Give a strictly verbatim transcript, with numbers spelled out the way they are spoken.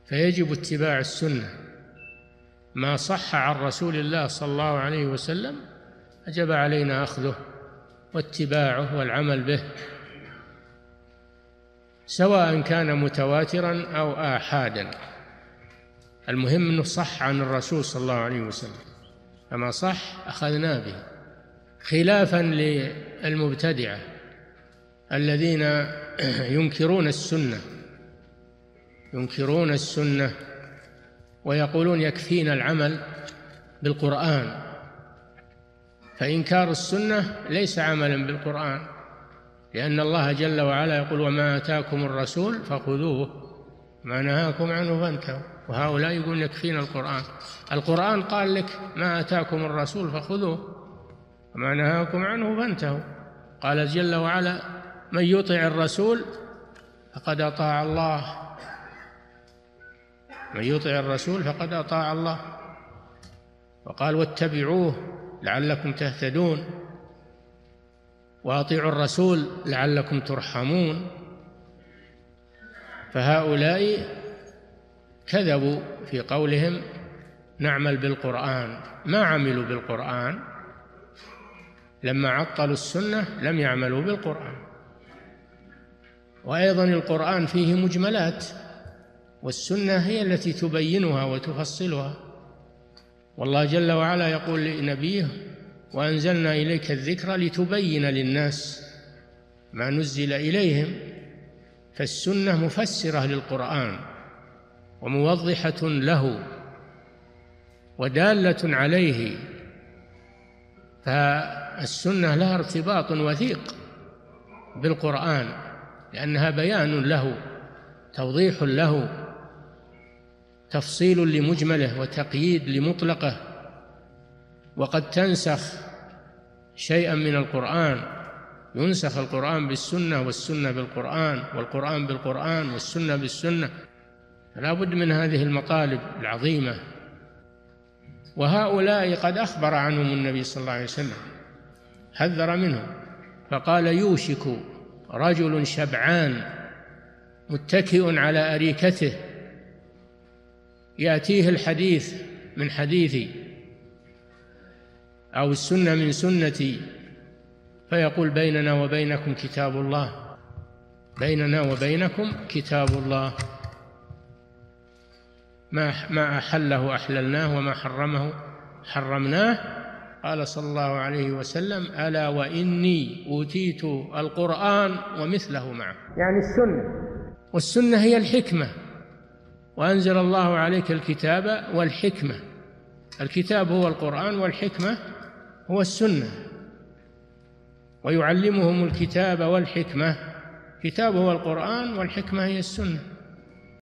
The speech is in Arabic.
فيجب اتباع السنة. ما صح عن رسول الله صلى الله عليه وسلم وجب علينا أخذه واتباعه والعمل به، سواء كان متواترا أو آحادا، المهم أنه صح عن الرسول صلى الله عليه وسلم، فما صح أخذنا به، خلافا للمبتدعة الذين ينكرون السنة ينكرون السنة ويقولون يكفينا العمل بالقرآن، فإنكار السنة ليس عملا بالقرآن، لأن الله جل وعلا يقول وما آتاكم الرسول فخذوه ما نهاكم عنه فانتهوا، وهؤلاء يقول يكفينا القرآن. القرآن قال لك ما آتاكم الرسول فخذوه وما نهاكم عنه فانتهوا. قال جل وعلا من يطع الرسول فقد أطاع الله، من يطع الرسول فقد أطاع الله. وقال واتبعوه لعلكم تهتدون، وأطيعوا الرسول لعلكم ترحمون. فهؤلاء كذبوا في قولهم نعمل بالقرآن، ما عملوا بالقرآن، لما عطلوا السنة لم يعملوا بالقرآن. وأيضا القرآن فيه مجملات، والسنة هي التي تبينها وتفصلها. والله جل وعلا يقول لنبيه وأنزلنا إليك الذكر لتبين للناس ما نزل إليهم، فالسنة مفسرة للقرآن وموضحة له ودالة عليه، فالسنة لها ارتباط وثيق بالقرآن، لأنها بيان له، توضيح له، تفصيل لمجمله وتقييد لمطلقه. وقد تنسخ شيئا من القرآن، ينسخ القرآن بالسنة والسنة بالقرآن والقرآن بالقرآن والسنة بالسنة، فلا بد من هذه المطالب العظيمة. وهؤلاء قد أخبر عنهم النبي صلى الله عليه وسلم، حذر منهم فقال يوشك رجل شبعان متكئ على أريكته يأتيه الحديث من حديثي أو السنة من سنتي فيقول بيننا وبينكم كتاب الله، بيننا وبينكم كتاب الله، ما ما أحله أحللناه وما حرمه حرمناه. قال صلى الله عليه وسلم ألا وإني أوتيت القرآن ومثله معه، يعني السنة، والسنة هي الحكمة، وأنزل الله عليك الكتاب والحكمة. الكتاب هو القرآن والحكمة هو السنة، ويعلمهم الكتاب والحكمة، كتاب هو القرآن والحكمة هي السنة.